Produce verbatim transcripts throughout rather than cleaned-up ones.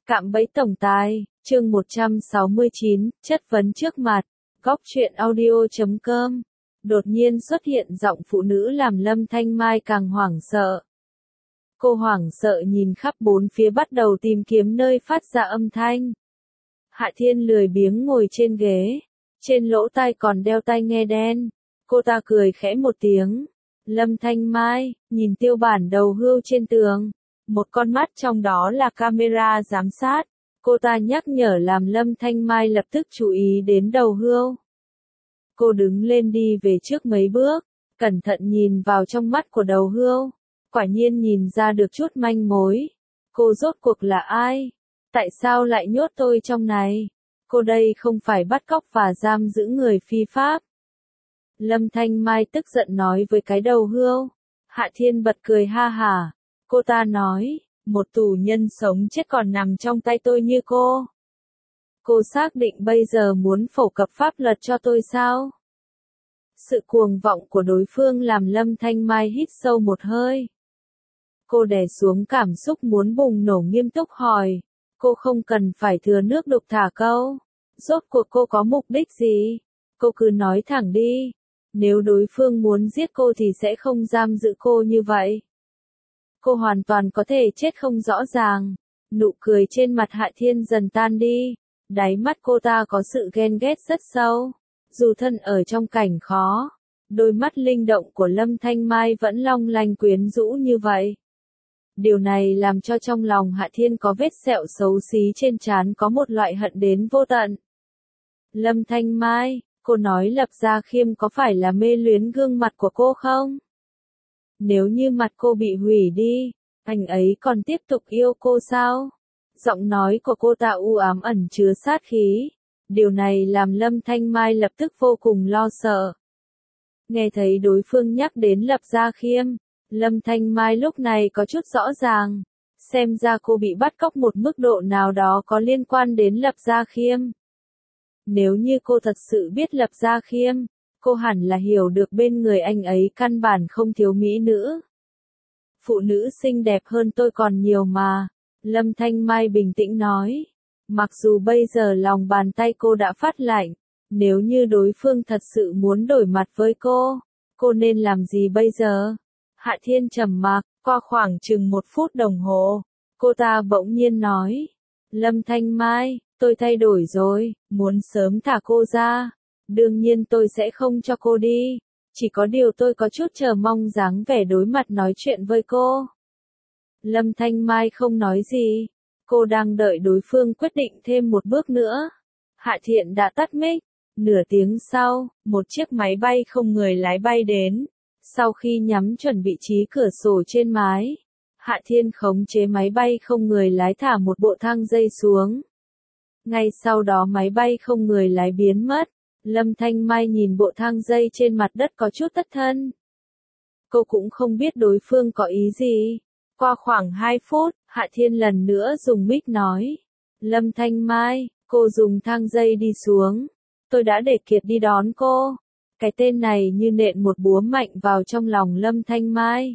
Cạm bẫy tổng tài, chương một trăm sáu mươi chín, chất vấn trước mặt, góc truyện audio chấm com. Đột nhiên xuất hiện giọng phụ nữ làm Lâm Thanh Mai càng hoảng sợ. Cô hoảng sợ nhìn khắp bốn phía bắt đầu tìm kiếm nơi phát ra âm thanh. Hạ Thiên lười biếng ngồi trên ghế, trên lỗ tai còn đeo tai nghe đen. Cô ta cười khẽ một tiếng. Lâm Thanh Mai, nhìn tiêu bản đầu hươu trên tường. Một con mắt trong đó là camera giám sát. Cô ta nhắc nhở làm Lâm Thanh Mai lập tức chú ý đến đầu hươu. Cô đứng lên đi về trước mấy bước, cẩn thận nhìn vào trong mắt của đầu hươu. Quả nhiên nhìn ra được chút manh mối. Cô rốt cuộc là ai? Tại sao lại nhốt tôi trong này? Cô đây không phải bắt cóc và giam giữ người phi pháp. Lâm Thanh Mai tức giận nói với cái đầu hươu. Hạ Thiên bật cười ha hả. Cô ta nói, một tù nhân sống chết còn nằm trong tay tôi như cô. Cô xác định bây giờ muốn phổ cập pháp luật cho tôi sao? Sự cuồng vọng của đối phương làm Lâm Thanh Mai hít sâu một hơi. Cô đè xuống cảm xúc muốn bùng nổ nghiêm túc hỏi. Cô không cần phải thừa nước đục thả câu. Rốt cuộc cô có mục đích gì? Cô cứ nói thẳng đi. Nếu đối phương muốn giết cô thì sẽ không giam giữ cô như vậy. Cô hoàn toàn có thể chết không rõ ràng. Nụ cười trên mặt Hạ Thiên dần tan đi. Đáy mắt cô ta có sự ghen ghét rất sâu. Dù thân ở trong cảnh khó, đôi mắt linh động của Lâm Thanh Mai vẫn long lanh quyến rũ như vậy. Điều này làm cho trong lòng Hạ Thiên có vết sẹo xấu xí trên trán, có một loại hận đến vô tận. Lâm Thanh Mai, cô nói Lập Gia Khiêm có phải là mê luyến gương mặt của cô không? Nếu như mặt cô bị hủy đi, anh ấy còn tiếp tục yêu cô sao? Giọng nói của cô ta u ám ẩn chứa sát khí. Điều này làm Lâm Thanh Mai lập tức vô cùng lo sợ. Nghe thấy đối phương nhắc đến Lập Gia Khiêm, Lâm Thanh Mai lúc này có chút rõ ràng. Xem ra cô bị bắt cóc một mức độ nào đó có liên quan đến Lập Gia Khiêm. Nếu như cô thật sự biết Lập Gia Khiêm, cô hẳn là hiểu được bên người anh ấy căn bản không thiếu mỹ nữ. Phụ nữ xinh đẹp hơn tôi còn nhiều mà. Lâm Thanh Mai bình tĩnh nói. Mặc dù bây giờ lòng bàn tay cô đã phát lạnh, nếu như đối phương thật sự muốn đổi mặt với cô, cô nên làm gì bây giờ? Hạ Thiên trầm mặc, qua khoảng chừng một phút đồng hồ, cô ta bỗng nhiên nói. Lâm Thanh Mai, tôi thay đổi rồi, muốn sớm thả cô ra. Đương nhiên tôi sẽ không cho cô đi, chỉ có điều tôi có chút chờ mong dáng vẻ đối mặt nói chuyện với cô. Lâm Thanh Mai không nói gì. Cô đang đợi đối phương quyết định thêm một bước nữa. Hạ Thiện đã tắt mic. Nửa tiếng sau, một chiếc máy bay không người lái bay đến. Sau khi nhắm chuẩn vị trí cửa sổ trên mái, Hạ Thiên khống chế máy bay không người lái thả một bộ thang dây xuống. Ngay sau đó máy bay không người lái biến mất. Lâm Thanh Mai nhìn bộ thang dây trên mặt đất có chút thất thân. Cô cũng không biết đối phương có ý gì. Qua khoảng hai phút, Hạ Thiên lần nữa dùng mic nói. Lâm Thanh Mai, cô dùng thang dây đi xuống. Tôi đã để Kiệt đi đón cô. Cái tên này như nện một búa mạnh vào trong lòng Lâm Thanh Mai.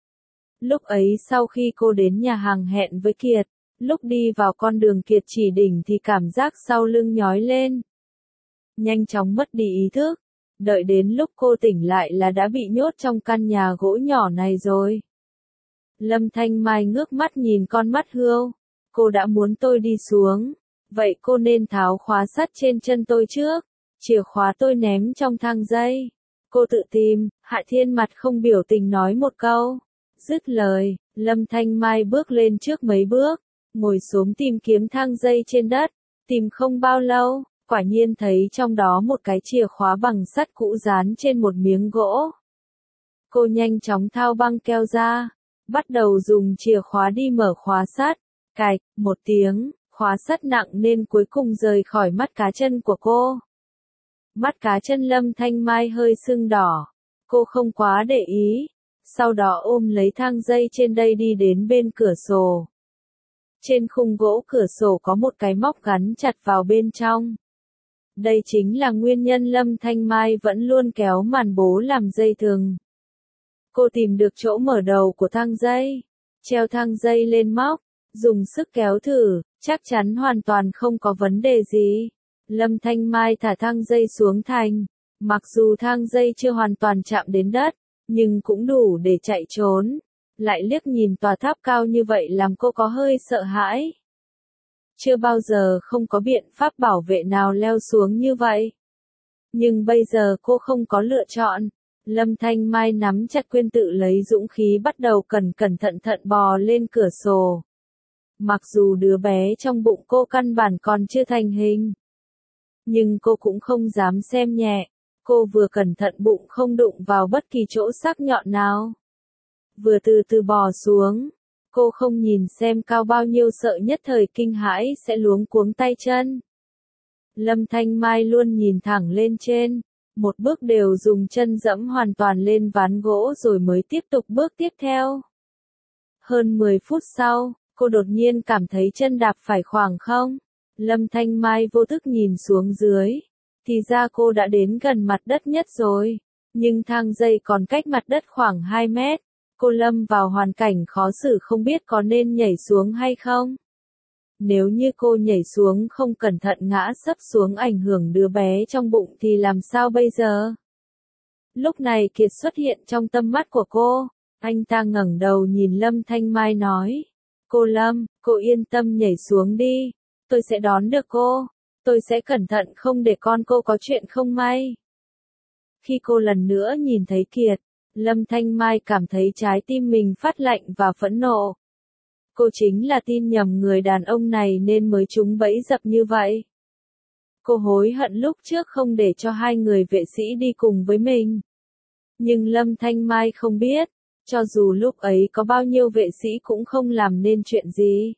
Lúc ấy sau khi cô đến nhà hàng hẹn với Kiệt, lúc đi vào con đường Kiệt chỉ đỉnh thì cảm giác sau lưng nhói lên. Nhanh chóng mất đi ý thức. Đợi đến lúc cô tỉnh lại là đã bị nhốt trong căn nhà gỗ nhỏ này rồi. Lâm Thanh Mai ngước mắt nhìn con mắt hươu. Cô đã muốn tôi đi xuống. Vậy cô nên tháo khóa sắt trên chân tôi trước. Chìa khóa tôi ném trong thang dây. Cô tự tìm. Hạ Thiên mặt không biểu tình nói một câu. Dứt lời, Lâm Thanh Mai bước lên trước mấy bước. Ngồi xuống tìm kiếm thang dây trên đất. Tìm không bao lâu, quả nhiên thấy trong đó một cái chìa khóa bằng sắt cũ dán trên một miếng gỗ. Cô nhanh chóng thao băng keo ra. Bắt đầu dùng chìa khóa đi mở khóa sắt. Cạch, một tiếng, khóa sắt nặng nên cuối cùng rời khỏi mắt cá chân của cô. Mắt cá chân Lâm Thanh Mai hơi sưng đỏ. Cô không quá để ý. Sau đó ôm lấy thang dây trên đây đi đến bên cửa sổ. Trên khung gỗ cửa sổ có một cái móc gắn chặt vào bên trong. Đây chính là nguyên nhân Lâm Thanh Mai vẫn luôn kéo màn bố làm dây thừng. Cô tìm được chỗ mở đầu của thang dây. Treo thang dây lên móc. Dùng sức kéo thử, chắc chắn hoàn toàn không có vấn đề gì. Lâm Thanh Mai thả thang dây xuống thành. Mặc dù thang dây chưa hoàn toàn chạm đến đất, nhưng cũng đủ để chạy trốn. Lại liếc nhìn tòa tháp cao như vậy làm cô có hơi sợ hãi. Chưa bao giờ không có biện pháp bảo vệ nào leo xuống như vậy. Nhưng bây giờ cô không có lựa chọn. Lâm Thanh Mai nắm chặt quyên tự lấy dũng khí bắt đầu cẩn cẩn thận thận bò lên cửa sổ. Mặc dù đứa bé trong bụng cô căn bản còn chưa thành hình. Nhưng cô cũng không dám xem nhẹ. Cô vừa cẩn thận bụng không đụng vào bất kỳ chỗ sắc nhọn nào. Vừa từ từ bò xuống. Cô không nhìn xem cao bao nhiêu sợ nhất thời kinh hãi sẽ luống cuống tay chân. Lâm Thanh Mai luôn nhìn thẳng lên trên. Một bước đều dùng chân dẫm hoàn toàn lên ván gỗ rồi mới tiếp tục bước tiếp theo. Hơn mười phút sau, cô đột nhiên cảm thấy chân đạp phải khoảng không. Lâm Thanh Mai vô thức nhìn xuống dưới. Thì ra cô đã đến gần mặt đất nhất rồi. Nhưng thang dây còn cách mặt đất khoảng hai mét. Cô lâm vào hoàn cảnh khó xử không biết có nên nhảy xuống hay không. Nếu như cô nhảy xuống không cẩn thận ngã sấp xuống ảnh hưởng đứa bé trong bụng thì làm sao bây giờ? Lúc này Kiệt xuất hiện trong tâm mắt của cô. Anh ta ngẩng đầu nhìn Lâm Thanh Mai nói. Cô Lâm, cô yên tâm nhảy xuống đi. Tôi sẽ đón được cô. Tôi sẽ cẩn thận không để con cô có chuyện không may. Khi cô lần nữa nhìn thấy Kiệt, Lâm Thanh Mai cảm thấy trái tim mình phát lạnh và phẫn nộ. Cô chính là tin nhầm người đàn ông này nên mới trúng bẫy dập như vậy. Cô hối hận lúc trước không để cho hai người vệ sĩ đi cùng với mình. Nhưng Lâm Thanh Mai không biết, cho dù lúc ấy có bao nhiêu vệ sĩ cũng không làm nên chuyện gì.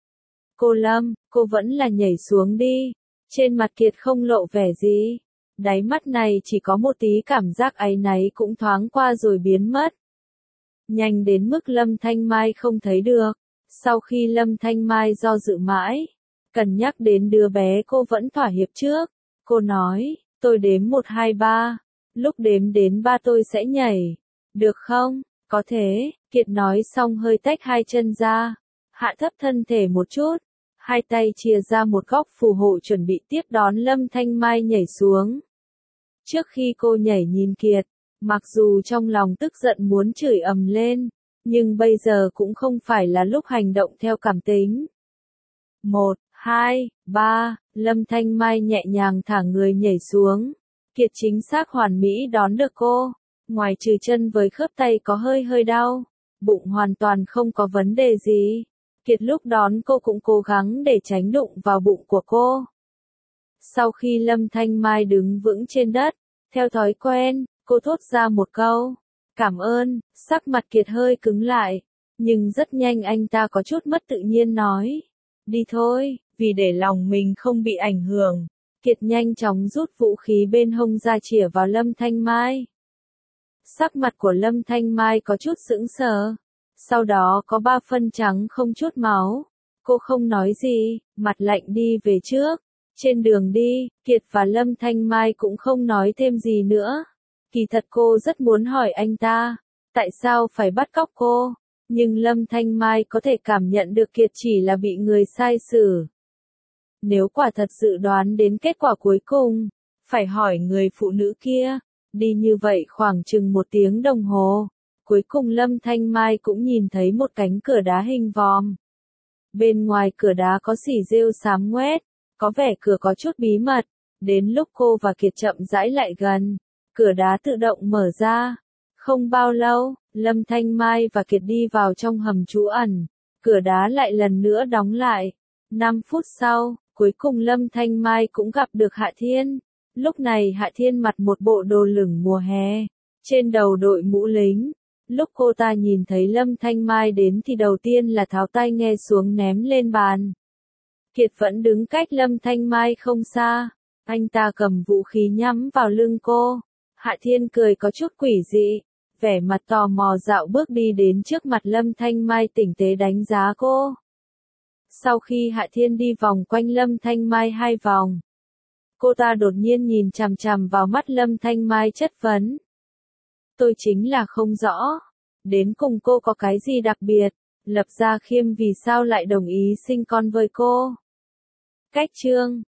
Cô Lâm, cô vẫn là nhảy xuống đi. Trên mặt Kiệt không lộ vẻ gì. Đáy mắt này chỉ có một tí cảm giác áy náy cũng thoáng qua rồi biến mất. Nhanh đến mức Lâm Thanh Mai không thấy được. Sau khi Lâm Thanh Mai do dự mãi, cân nhắc đến đứa bé cô vẫn thỏa hiệp trước. Cô nói, tôi đếm một hai ba. Lúc đếm đến ba tôi sẽ nhảy. Được không? Có thế. Kiệt nói xong hơi tách hai chân ra. Hạ thấp thân thể một chút. Hai tay chia ra một góc phù hộ chuẩn bị tiếp đón Lâm Thanh Mai nhảy xuống. Trước khi cô nhảy nhìn Kiệt, mặc dù trong lòng tức giận muốn chửi ầm lên, nhưng bây giờ cũng không phải là lúc hành động theo cảm tính. Một, hai, ba, Lâm Thanh Mai nhẹ nhàng thả người nhảy xuống. Kiệt chính xác hoàn mỹ đón được cô. Ngoài trừ chân với khớp tay có hơi hơi đau, bụng hoàn toàn không có vấn đề gì. Kiệt lúc đón cô cũng cố gắng để tránh đụng vào bụng của cô. Sau khi Lâm Thanh Mai đứng vững trên đất, theo thói quen, cô thốt ra một câu. Cảm ơn, sắc mặt Kiệt hơi cứng lại. Nhưng rất nhanh anh ta có chút mất tự nhiên nói. Đi thôi, vì để lòng mình không bị ảnh hưởng. Kiệt nhanh chóng rút vũ khí bên hông ra chĩa vào Lâm Thanh Mai. Sắc mặt của Lâm Thanh Mai có chút sững sờ. Sau đó có ba phân trắng không chút máu. Cô không nói gì, mặt lạnh đi về trước. Trên đường đi, Kiệt và Lâm Thanh Mai cũng không nói thêm gì nữa. Kỳ thật cô rất muốn hỏi anh ta, tại sao phải bắt cóc cô, nhưng Lâm Thanh Mai có thể cảm nhận được Kiệt chỉ là bị người sai xử. Nếu quả thật dự đoán đến kết quả cuối cùng, phải hỏi người phụ nữ kia. Đi như vậy khoảng chừng một tiếng đồng hồ, cuối cùng Lâm Thanh Mai cũng nhìn thấy một cánh cửa đá hình vòm. Bên ngoài cửa đá có xỉ rêu xám ngoét, có vẻ cửa có chút bí mật. Đến lúc cô và Kiệt chậm rãi lại gần, cửa đá tự động mở ra. Không bao lâu, Lâm Thanh Mai và Kiệt đi vào trong hầm trú ẩn. Cửa đá lại lần nữa đóng lại. năm phút sau, cuối cùng Lâm Thanh Mai cũng gặp được Hạ Thiên. Lúc này Hạ Thiên mặc một bộ đồ lửng mùa hè, trên đầu đội mũ lính. Lúc cô ta nhìn thấy Lâm Thanh Mai đến thì đầu tiên là tháo tai nghe xuống ném lên bàn. Kiệt vẫn đứng cách Lâm Thanh Mai không xa. Anh ta cầm vũ khí nhắm vào lưng cô. Hạ Thiên cười có chút quỷ dị, vẻ mặt tò mò dạo bước đi đến trước mặt Lâm Thanh Mai tinh tế đánh giá cô. Sau khi Hạ Thiên đi vòng quanh Lâm Thanh Mai hai vòng, cô ta đột nhiên nhìn chằm chằm vào mắt Lâm Thanh Mai chất vấn. Tôi chính là không rõ, đến cùng cô có cái gì đặc biệt, Lập Gia Khiêm vì sao lại đồng ý sinh con với cô? Cách chương